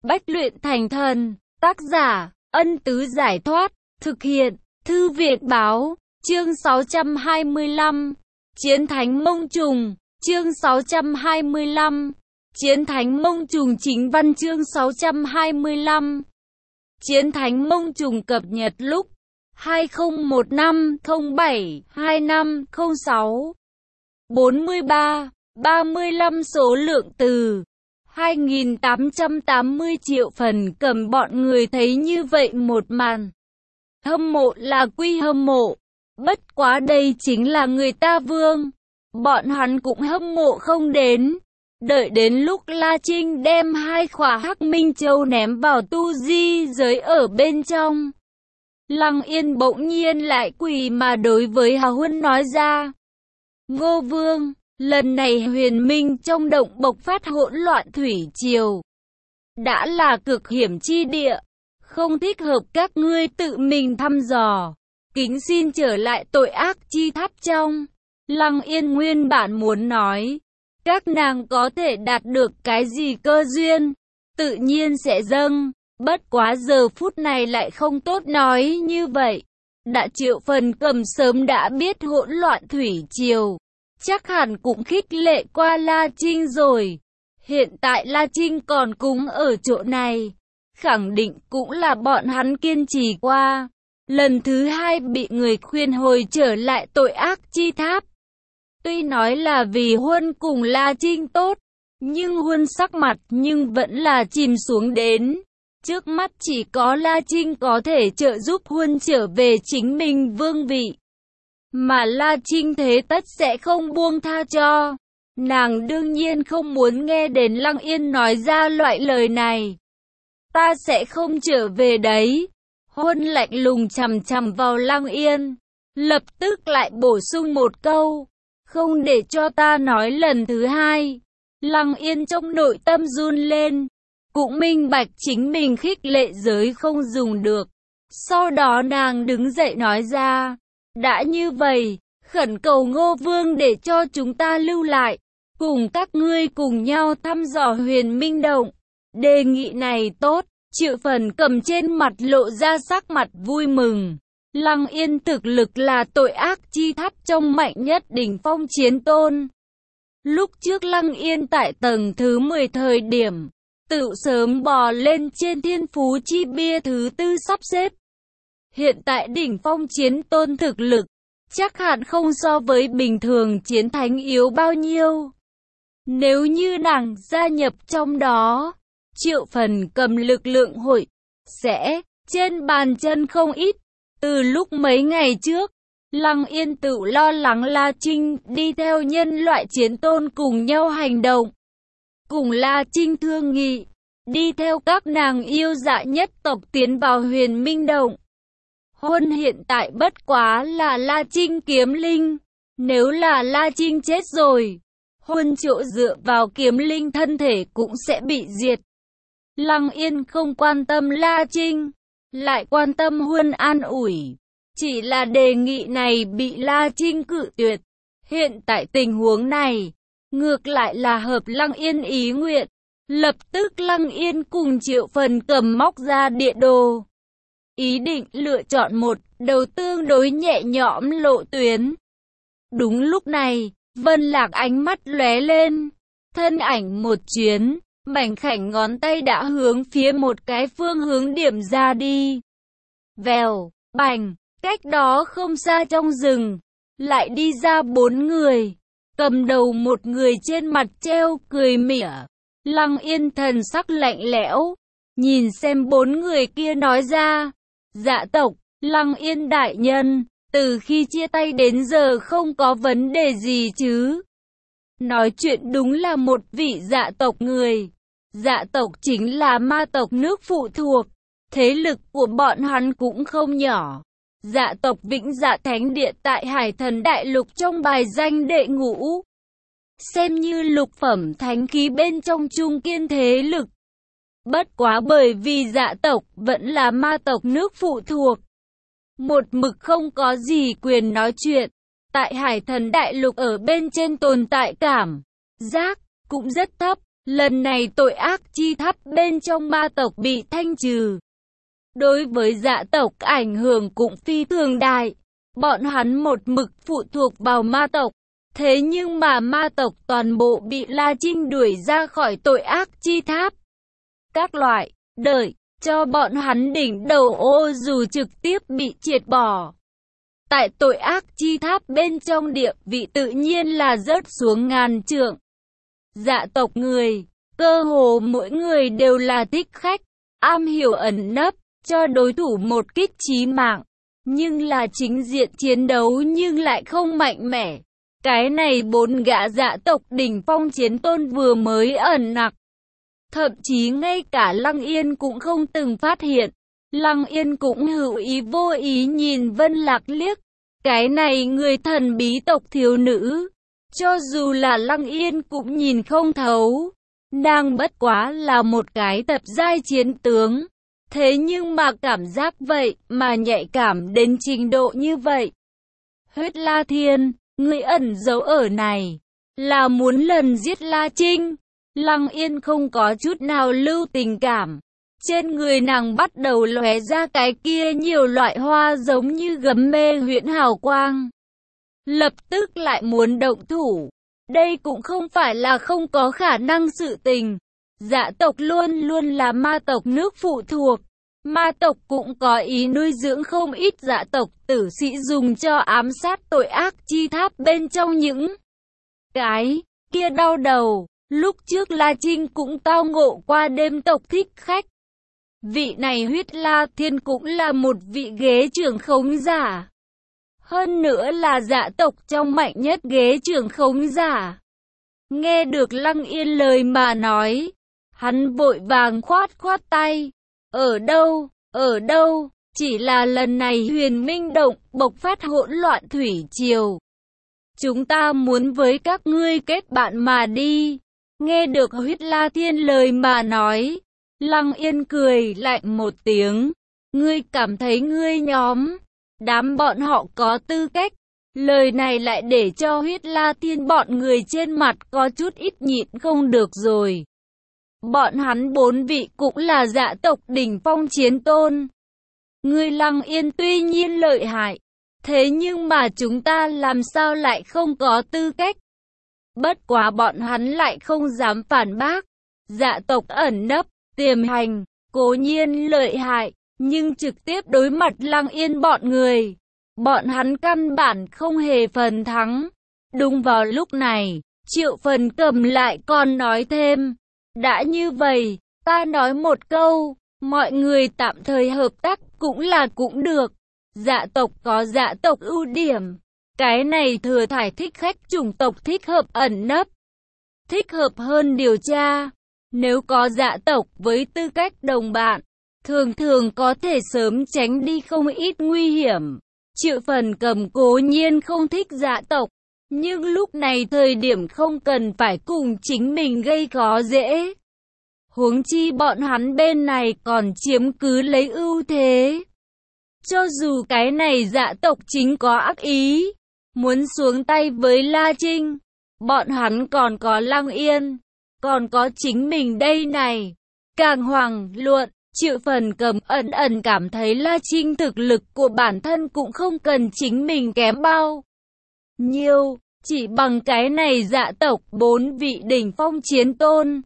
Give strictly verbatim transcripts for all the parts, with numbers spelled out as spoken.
bách luyện thành thần. Tác giả, Ân Tứ Giải Thoát. Thực hiện, Thư Việt Báo. Chương sáu trăm hai mươi lăm. Chiến thánh Mông Trùng. Chương sáu trăm hai mươi lăm. Chiến thánh Mông Trùng. Chính văn chương sáu trăm hai mươi lăm. Chiến thánh Mông Trùng cập nhật lúc hai không một năm không bảy hai năm không sáu. bốn mươi ba, ba mươi lăm số lượng từ hai nghìn tám trăm tám mươi triệu phần. Cầm bọn người thấy như vậy một màn, hâm mộ là quy hâm mộ, bất quá đây chính là người ta vương, bọn hắn cũng hâm mộ không đến. Đợi đến lúc La Trinh đem hai khỏa Hắc Minh Châu ném vào tu di giới ở bên trong, Lăng Yên bỗng nhiên lại quỳ mà đối với Hà Huân nói ra: Ngô Vương, lần này huyền minh trong động bộc phát hỗn loạn thủy triều, đã là cực hiểm chi địa, không thích hợp các ngươi tự mình thăm dò, kính xin trở lại tội ác chi tháp trong. Lăng Yên nguyên bản muốn nói, các nàng có thể đạt được cái gì cơ duyên, tự nhiên sẽ dâng, bất quá giờ phút này lại không tốt nói như vậy. Đã Triệu Phần Cầm sớm đã biết hỗn loạn thủy triều, chắc hẳn cũng khích lệ qua La Trinh rồi. Hiện tại La Trinh còn cúng ở chỗ này, khẳng định cũng là bọn hắn kiên trì qua, lần thứ hai bị người khuyên hồi trở lại tội ác chi tháp. Tuy nói là vì Huân cùng La Trinh tốt, nhưng Huân sắc mặt nhưng vẫn là chìm xuống đến. Trước mắt chỉ có La Trinh có thể trợ giúp Huân trở về chính mình vương vị, mà La Trinh thế tất sẽ không buông tha cho. Nàng đương nhiên không muốn nghe đến Lăng Yên nói ra loại lời này. Ta sẽ không trở về đấy. Huân lạnh lùng chằm chằm vào Lăng Yên, lập tức lại bổ sung một câu: không để cho ta nói lần thứ hai. Lăng Yên trong nội tâm run lên, cũng minh bạch chính mình khích lệ giới không dùng được. Sau đó nàng đứng dậy nói ra: đã như vậy, khẩn cầu Ngô Vương để cho chúng ta lưu lại, cùng các ngươi cùng nhau thăm dò huyền minh động. Đề nghị này tốt. Triệu Phần Cầm trên mặt lộ ra sắc mặt vui mừng. Lăng Yên thực lực là tội ác chi tháp trong mạnh nhất đỉnh phong chiến tôn. Lúc trước Lăng Yên tại tầng thứ mười thời điểm, tự sớm bò lên trên thiên phú chi bia thứ tư sắp xếp. Hiện tại đỉnh phong chiến tôn thực lực, chắc hẳn không so với bình thường chiến thánh yếu bao nhiêu. Nếu như nàng gia nhập trong đó, Triệu Phần Cầm lực lượng hội sẽ trên bàn chân không ít. Từ lúc mấy ngày trước, Lăng Yên tự lo lắng La Trinh đi theo nhân loại chiến tôn cùng nhau hành động, cùng La Trinh thương nghị, đi theo các nàng yêu dạ nhất tộc tiến vào huyền minh động. Huân hiện tại bất quá là La Trinh kiếm linh, nếu là La Trinh chết rồi, Huân chỗ dựa vào kiếm linh thân thể cũng sẽ bị diệt. Lăng Yên không quan tâm La Trinh, lại quan tâm Huân an ủi. Chỉ là đề nghị này bị La Trinh cự tuyệt. Hiện tại tình huống này, ngược lại là hợp Lăng Yên ý nguyện. Lập tức Lăng Yên cùng Triệu Phần Cầm móc ra địa đồ, ý định lựa chọn một đầu tương đối nhẹ nhõm lộ tuyến. Đúng lúc này, Vân Lạc ánh mắt lóe lên, thân ảnh một chuyến, mảnh khảnh ngón tay đã hướng phía một cái phương hướng điểm ra đi. Vèo, bành, cách đó không xa trong rừng, lại đi ra bốn người, cầm đầu một người trên mặt treo cười mỉa. Lăng Yên thần sắc lạnh lẽo, nhìn xem bốn người kia nói ra: dạ tộc, Lăng Yên đại nhân, từ khi chia tay đến giờ không có vấn đề gì chứ? Nói chuyện đúng là một vị dạ tộc người. Dạ tộc chính là ma tộc nước phụ thuộc, thế lực của bọn hắn cũng không nhỏ. Dạ tộc Vĩnh Dạ Thánh Địa tại Hải Thần Đại Lục trong bài danh đệ ngũ, xem như lục phẩm thánh khí bên trong trung kiên thế lực. Bất quá bởi vì dạ tộc vẫn là ma tộc nước phụ thuộc, một mực không có gì quyền nói chuyện. Tại Hải Thần Đại Lục ở bên trên tồn tại cảm giác cũng rất thấp. Lần này tội ác chi tháp bên trong ma tộc bị thanh trừ. Đối với dạ tộc ảnh hưởng cũng phi thường đại. Bọn hắn một mực phụ thuộc vào ma tộc. Thế nhưng mà ma tộc toàn bộ bị La Trinh đuổi ra khỏi tội ác chi tháp. Các loại, đợi, cho bọn hắn đỉnh đầu ô dù trực tiếp bị triệt bỏ. Tại tội ác chi tháp bên trong địa vị tự nhiên là rớt xuống ngàn trượng. Dạ tộc người, cơ hồ mỗi người đều là thích khách, am hiểu ẩn nấp, cho đối thủ một kích chí mạng. Nhưng là chính diện chiến đấu nhưng lại không mạnh mẽ. Cái này bốn gã dạ tộc đỉnh phong chiến tôn vừa mới ẩn nặc. Thậm chí ngay cả Lăng Yên cũng không từng phát hiện. Lăng Yên cũng hữu ý vô ý nhìn Vân Lạc liếc. Cái này người thần bí tộc thiếu nữ. Cho dù là Lăng Yên cũng nhìn không thấu. Nàng bất quá là một cái tập giai chiến tướng. Thế nhưng mà cảm giác vậy mà nhạy cảm đến trình độ như vậy. Huyết La Thiên, người ẩn giấu ở này, là muốn lần giết La Trinh. Lăng Yên không có chút nào lưu tình cảm. Trên người nàng bắt đầu lóe ra cái kia nhiều loại hoa giống như gấm mê huyễn hào quang. Lập tức lại muốn động thủ. Đây cũng không phải là không có khả năng sự tình. Dạ tộc luôn luôn là ma tộc nước phụ thuộc. Ma tộc cũng có ý nuôi dưỡng không ít dạ tộc tử sĩ dùng cho ám sát tội ác chi tháp bên trong những cái kia đau đầu. Lúc trước La Trinh cũng tao ngộ qua đêm tộc thích khách. Vị này Huyết La Thiên cũng là một vị ghế trưởng khống giả. Hơn nữa là dạ tộc trong mạnh nhất ghế trưởng khống giả. Nghe được Lăng Yên lời mà nói, hắn vội vàng khoát khoát tay. Ở đâu, ở đâu, chỉ là lần này Huyền Minh Động bộc phát hỗn loạn thủy triều. Chúng ta muốn với các ngươi kết bạn mà đi. Nghe được Huyết La Thiên lời mà nói, Lăng Yên cười lạnh một tiếng. Ngươi cảm thấy ngươi nhóm, đám bọn họ có tư cách. Lời này lại để cho Huyết La Thiên bọn người trên mặt có chút ít nhịn không được rồi. Bọn hắn bốn vị cũng là dạ tộc đỉnh phong chiến tôn. Ngươi Lăng Yên tuy nhiên lợi hại, thế nhưng mà chúng ta làm sao lại không có tư cách? Bất quá bọn hắn lại không dám phản bác. Dạ tộc ẩn nấp, tiềm hành, cố nhiên lợi hại, nhưng trực tiếp đối mặt Lăng Yên bọn người, bọn hắn căn bản không hề phần thắng. Đúng vào lúc này, Triệu Phần Cầm lại còn nói thêm. Đã như vậy, ta nói một câu, mọi người tạm thời hợp tác cũng là cũng được. Dạ tộc có dạ tộc ưu điểm. Cái này thừa thải thích khách chủng tộc thích hợp ẩn nấp. Thích hợp hơn điều tra. Nếu có dạ tộc với tư cách đồng bạn, thường thường có thể sớm tránh đi không ít nguy hiểm. Triệu Phần Cầm cố nhiên không thích dạ tộc, nhưng lúc này thời điểm không cần phải cùng chính mình gây khó dễ. Huống chi bọn hắn bên này còn chiếm cứ lấy ưu thế. Cho dù cái này dạ tộc chính có ác ý, muốn xuống tay với La Trinh, bọn hắn còn có Lăng Yên, còn có chính mình đây này. Càng hoàng luận, Triệu Phần Cầm ẩn ẩn cảm thấy La Trinh thực lực của bản thân cũng không cần chính mình kém bao nhiêu, chỉ bằng cái này dạ tộc bốn vị đỉnh phong chiến tôn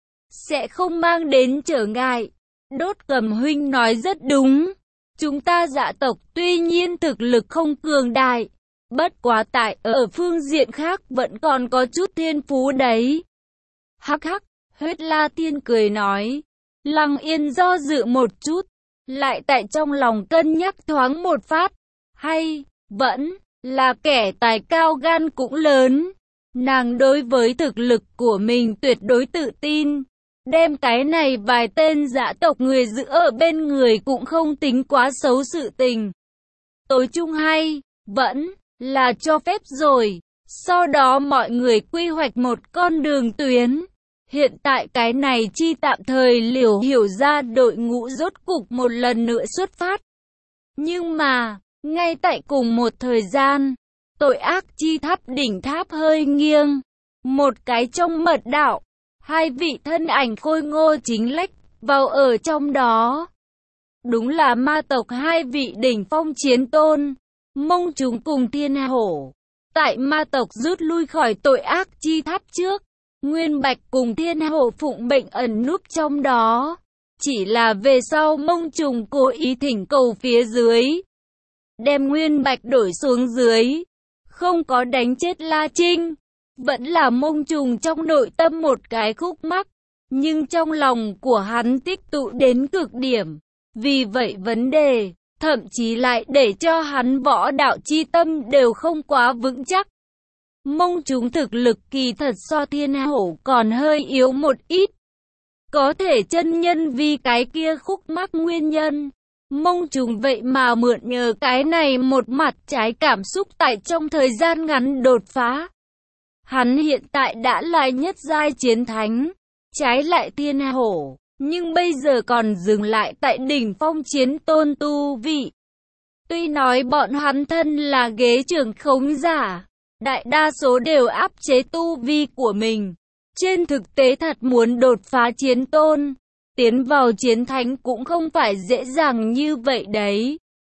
sẽ không mang đến trở ngại. Đốt Cầm huynh nói rất đúng. Chúng ta dạ tộc tuy nhiên thực lực không cường đại, bất quá tại ở phương diện khác vẫn còn có chút thiên phú đấy. Hắc hắc, Huyết La Thiên cười nói. Lăng Yên do dự một chút, lại tại trong lòng cân nhắc thoáng một phát. Hay, vẫn là kẻ tài cao gan cũng lớn. Nàng đối với thực lực của mình tuyệt đối tự tin. Đem cái này vài tên dã tộc người giữ ở bên người cũng không tính quá xấu sự tình. Tối chung hay, vẫn là cho phép rồi. Sau đó mọi người quy hoạch một con đường tuyến. Hiện tại cái này chi tạm thời liều hiểu ra đội ngũ rốt cục một lần nữa xuất phát. Nhưng mà, ngay tại cùng một thời gian, tội ác chi tháp đỉnh tháp hơi nghiêng. Một cái trong mật đạo, hai vị thân ảnh khôi ngô chính lách vào ở trong đó. Đúng là ma tộc hai vị đỉnh phong chiến tôn, Mông Trùng cùng Thiên Hổ. Tại ma tộc rút lui khỏi tội ác chi tháp trước, Nguyên Bạch cùng Thiên Hổ phụng mệnh ẩn núp trong đó. Chỉ là về sau Mông Trùng cố ý thỉnh cầu phía dưới, đem Nguyên Bạch đổi xuống dưới, không có đánh chết La Trinh. Vẫn là Mông Trùng trong nội tâm một cái khúc mắc, nhưng trong lòng của hắn tích tụ đến cực điểm. Vì vậy vấn đề, thậm chí lại để cho hắn võ đạo chi tâm đều không quá vững chắc. Mông Trùng thực lực kỳ thật so Thiên Hổ còn hơi yếu một ít. Có thể chân nhân vì cái kia khúc mắc nguyên nhân, Mông Trùng vậy mà mượn nhờ cái này một mặt trái cảm xúc tại trong thời gian ngắn đột phá. Hắn hiện tại đã là nhất giai chiến thánh, trái lại Thiên Hổ, nhưng bây giờ còn dừng lại tại đỉnh phong chiến tôn tu vị. Tuy nói bọn hắn thân là ghế trưởng khống giả, đại đa số đều áp chế tu vi của mình. Trên thực tế thật muốn đột phá chiến tôn, tiến vào chiến thánh cũng không phải dễ dàng như vậy đấy.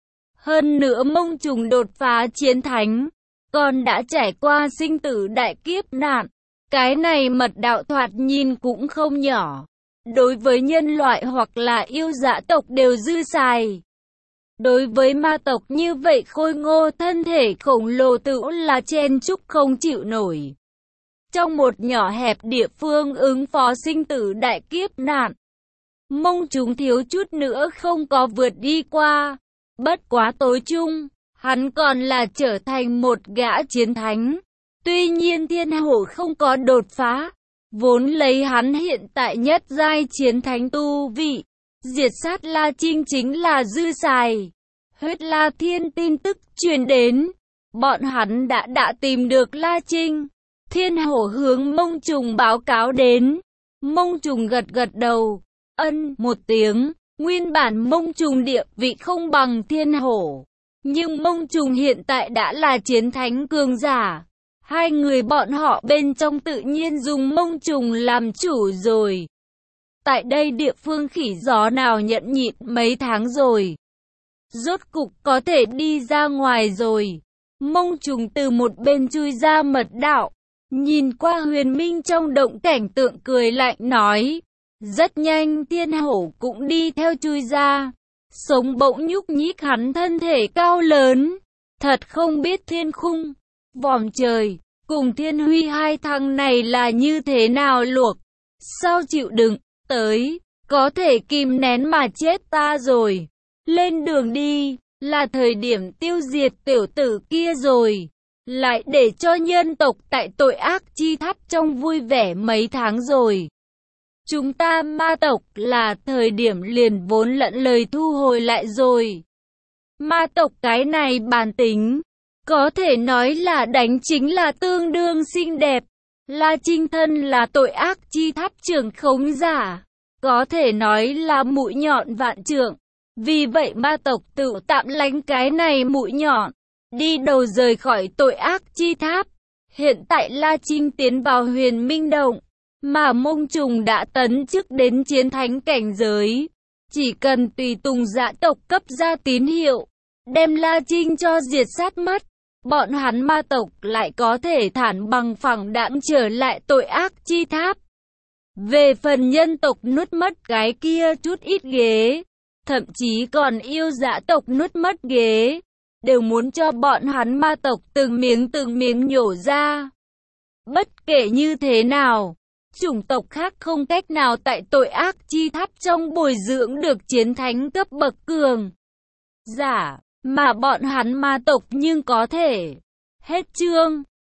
Hơn nữa Mông Trùng đột phá chiến thánh, còn đã trải qua sinh tử đại kiếp nạn. Cái này mật đạo thoạt nhìn cũng không nhỏ. Đối với nhân loại hoặc là yêu dã tộc đều dư xài. Đối với ma tộc như vậy khôi ngô thân thể khổng lồ tự là chen chúc không chịu nổi. Trong một nhỏ hẹp địa phương ứng phó sinh tử đại kiếp nạn, Mông Trùng thiếu chút nữa không có vượt đi qua. Bất quá tối chung, hắn còn là trở thành một gã chiến thánh. Tuy nhiên Thiên Hổ không có đột phá, vốn lấy hắn hiện tại nhất giai chiến thánh tu vị, diệt sát La Trinh chính là dư xài. Huyết La Thiên tin tức truyền đến, bọn hắn đã đã tìm được La Trinh. Thiên Hổ hướng Mông Trùng báo cáo đến. Mông Trùng gật gật đầu, ân một tiếng. Nguyên bản Mông Trùng địa vị không bằng Thiên Hổ, nhưng Mông Trùng hiện tại đã là chiến thánh cường giả. Hai người bọn họ bên trong tự nhiên dùng Mông Trùng làm chủ rồi. Tại đây địa phương khỉ gió nào nhẫn nhịn mấy tháng rồi, rốt cục có thể đi ra ngoài rồi. Mông Trùng từ một bên chui ra mật đạo, nhìn qua huyền minh trong động cảnh tượng cười lạnh nói. Rất nhanh Thiên Hổ cũng đi theo chui ra. Sống bỗng nhúc nhích hắn thân thể cao lớn. Thật không biết thiên khung, vòm trời, cùng Thiên Huy hai thằng này là như thế nào luộc. Sao chịu đựng, tới, có thể kìm nén mà chết ta rồi. Lên đường đi, là thời điểm tiêu diệt tiểu tử kia rồi. Lại để cho nhân tộc tại tội ác chi tháp trong vui vẻ mấy tháng rồi. Chúng ta ma tộc là thời điểm liền vốn lẫn lời thu hồi lại rồi. Ma tộc cái này bản tính, có thể nói là đánh chính là tương đương xinh đẹp. La Trinh thân là tội ác chi tháp trưởng khống giả, có thể nói là mũi nhọn vạn trượng. Vì vậy ma tộc tự tạm lánh cái này mũi nhọn, đi đầu rời khỏi tội ác chi tháp. Hiện tại La Trinh tiến vào huyền minh động, mà Mông Trùng đã tấn chức đến chiến thánh cảnh giới. Chỉ cần tùy tùng dã tộc cấp ra tín hiệu, đem La Trinh cho diệt sát mất, bọn hắn ma tộc lại có thể thản bằng phẳng đãng trở lại tội ác chi tháp. Về phần nhân tộc nuốt mất cái kia chút ít ghế, thậm chí còn yêu dã tộc nuốt mất ghế, đều muốn cho bọn hắn ma tộc từng miếng từng miếng nhổ ra. Bất kể như thế nào, chủng tộc khác không cách nào tại tội ác chi tháp trong bồi dưỡng được chiến thánh cấp bậc cường giả, mà bọn hắn ma tộc nhưng có thể. Hết chương.